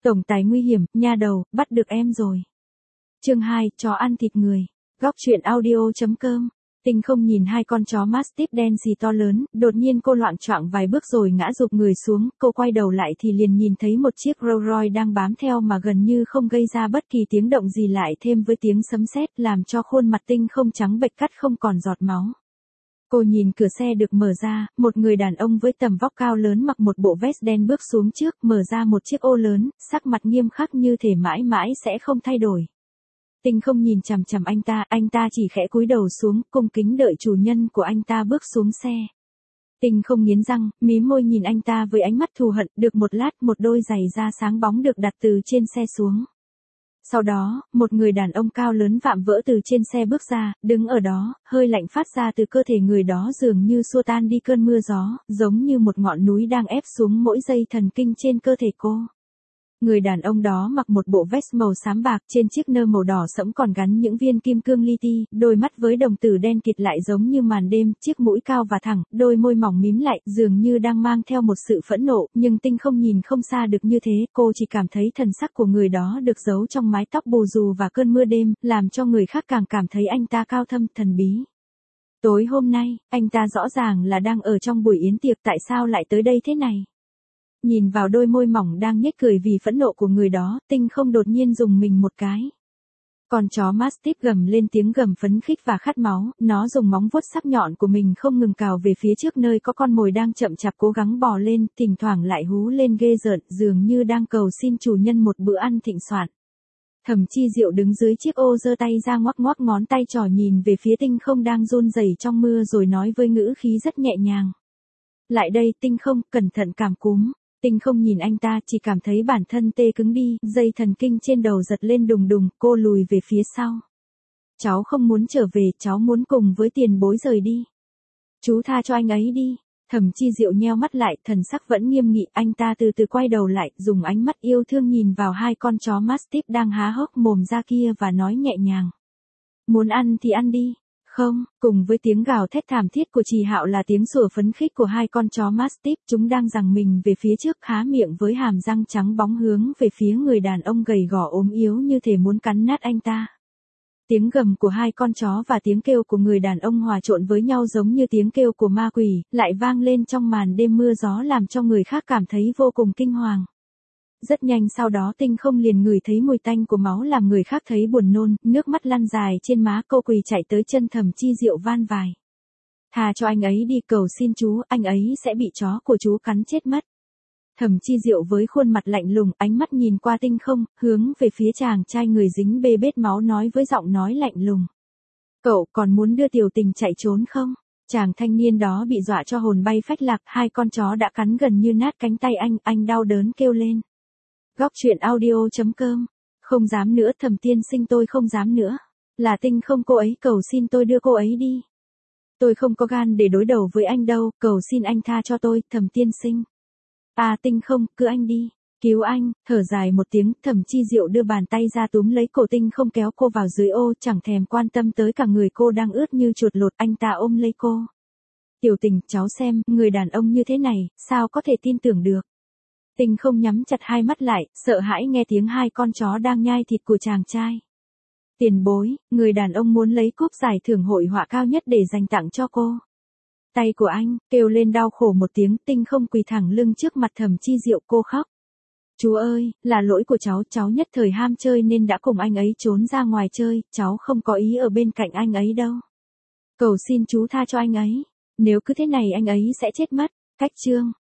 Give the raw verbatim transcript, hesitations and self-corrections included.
Tổng tài nguy hiểm, nha đầu, bắt được em rồi. Chương hai, chó ăn thịt người. Góc truyện audio chấm com. Tinh không nhìn hai con chó Mastiff đen xì to lớn, đột nhiên cô loạng choạng vài bước rồi ngã rụp người xuống, cô quay đầu lại thì liền nhìn thấy một chiếc Rolls Royce đang bám theo mà gần như không gây ra bất kỳ tiếng động gì, lại thêm với tiếng sấm sét làm cho khuôn mặt Tinh không trắng bệch cắt không còn giọt máu. Cô nhìn cửa xe được mở ra, một người đàn ông với tầm vóc cao lớn mặc một bộ vest đen bước xuống trước, mở ra một chiếc ô lớn, sắc mặt nghiêm khắc như thể mãi mãi sẽ không thay đổi. Tinh không nhìn chằm chằm anh ta, anh ta chỉ khẽ cúi đầu xuống, cung kính đợi chủ nhân của anh ta bước xuống xe. Tinh không nghiến răng, mím môi nhìn anh ta với ánh mắt thù hận, được một lát một đôi giày da sáng bóng được đặt từ trên xe xuống. Sau đó, một người đàn ông cao lớn vạm vỡ từ trên xe bước ra, đứng ở đó, hơi lạnh phát ra từ cơ thể người đó dường như xua tan đi cơn mưa gió, giống như một ngọn núi đang ép xuống mỗi dây thần kinh trên cơ thể cô. Người đàn ông đó mặc một bộ vest màu xám bạc, trên chiếc nơ màu đỏ sẫm còn gắn những viên kim cương li ti, đôi mắt với đồng tử đen kịt lại giống như màn đêm, chiếc mũi cao và thẳng, đôi môi mỏng mím lại, dường như đang mang theo một sự phẫn nộ, nhưng Tinh không nhìn không xa được như thế, cô chỉ cảm thấy thần sắc của người đó được giấu trong mái tóc bù xù và cơn mưa đêm, làm cho người khác càng cảm thấy anh ta cao thâm, thần bí. Tối hôm nay, anh ta rõ ràng là đang ở trong buổi yến tiệc, tại sao lại tới đây thế này? Nhìn vào đôi môi mỏng đang nhếch cười vì phẫn nộ của người đó, Tinh không đột nhiên rùng mình một cái. Con chó Mastiff gầm lên tiếng gầm phấn khích và khát máu, nó dùng móng vuốt sắc nhọn của mình không ngừng cào về phía trước nơi có con mồi đang chậm chạp cố gắng bò lên, thỉnh thoảng lại hú lên ghê rợn, dường như đang cầu xin chủ nhân một bữa ăn thịnh soạn. Thẩm Chi Diệu đứng dưới chiếc ô giơ tay ra ngoắc ngoắc ngón tay trỏ nhìn về phía Tinh không đang run rẩy trong mưa rồi nói với ngữ khí rất nhẹ nhàng. Lại đây, Tinh không, cẩn thận cảm cúm. Tinh không nhìn anh ta, chỉ cảm thấy bản thân tê cứng đi, dây thần kinh trên đầu giật lên đùng đùng, cô lùi về phía sau. Cháu không muốn trở về, cháu muốn cùng với tiền bối rời đi. Chú tha cho anh ấy đi. Thẩm Chi Diệu nheo mắt lại, thần sắc vẫn nghiêm nghị, anh ta từ từ quay đầu lại, dùng ánh mắt yêu thương nhìn vào hai con chó Mastiff đang há hốc mồm ra kia và nói nhẹ nhàng. Muốn ăn thì ăn đi. Không, cùng với tiếng gào thét thảm thiết của Trì Hạo là tiếng sủa phấn khích của hai con chó Mastiff, chúng đang giằng mình về phía trước, há miệng với hàm răng trắng bóng hướng về phía người đàn ông gầy gò ốm yếu như thể muốn cắn nát anh ta. Tiếng gầm của hai con chó và tiếng kêu của người đàn ông hòa trộn với nhau giống như tiếng kêu của ma quỷ, lại vang lên trong màn đêm mưa gió làm cho người khác cảm thấy vô cùng kinh hoàng. Rất nhanh sau đó Tinh không liền ngửi thấy mùi tanh của máu làm người khác thấy buồn nôn, nước mắt lăn dài trên má, cô quỳ chạy tới chân Thẩm Chi Diệu van vài. Tha cho anh ấy đi, cầu xin chú, anh ấy sẽ bị chó của chú cắn chết mất. Thẩm Chi Diệu với khuôn mặt lạnh lùng, ánh mắt nhìn qua Tinh không, hướng về phía chàng trai người dính bê bết máu nói với giọng nói lạnh lùng. Cậu còn muốn đưa tiểu tình chạy trốn không? Chàng thanh niên đó bị dọa cho hồn bay phách lạc, hai con chó đã cắn gần như nát cánh tay anh, anh đau đớn kêu lên. Góc truyện audio chấm com. Không dám nữa, Thẩm tiên sinh, tôi không dám nữa. Là Tinh không, cô ấy cầu xin tôi đưa cô ấy đi. Tôi không có gan để đối đầu với anh đâu, cầu xin anh tha cho tôi, Thẩm tiên sinh. À Tinh không, cứ anh đi. Cứu anh. Thở dài một tiếng, Thẩm Chi Diệu đưa bàn tay ra túm lấy cổ Tinh không kéo cô vào dưới ô, chẳng thèm quan tâm tới cả người cô đang ướt như chuột lột, anh ta ôm lấy cô. Tiểu tình, cháu xem, người đàn ông như thế này, sao có thể tin tưởng được. Tinh không nhắm chặt hai mắt lại, sợ hãi nghe tiếng hai con chó đang nhai thịt của chàng trai. Tiền bối, người đàn ông muốn lấy cúp giải thưởng hội họa cao nhất để dành tặng cho cô. Tay của anh, kêu lên đau khổ một tiếng, Tinh không quỳ thẳng lưng trước mặt Thẩm Chi Diệu, cô khóc. Chú ơi, là lỗi của cháu, cháu nhất thời ham chơi nên đã cùng anh ấy trốn ra ngoài chơi, cháu không có ý ở bên cạnh anh ấy đâu. Cầu xin chú tha cho anh ấy, nếu cứ thế này anh ấy sẽ chết mất. Cách chương.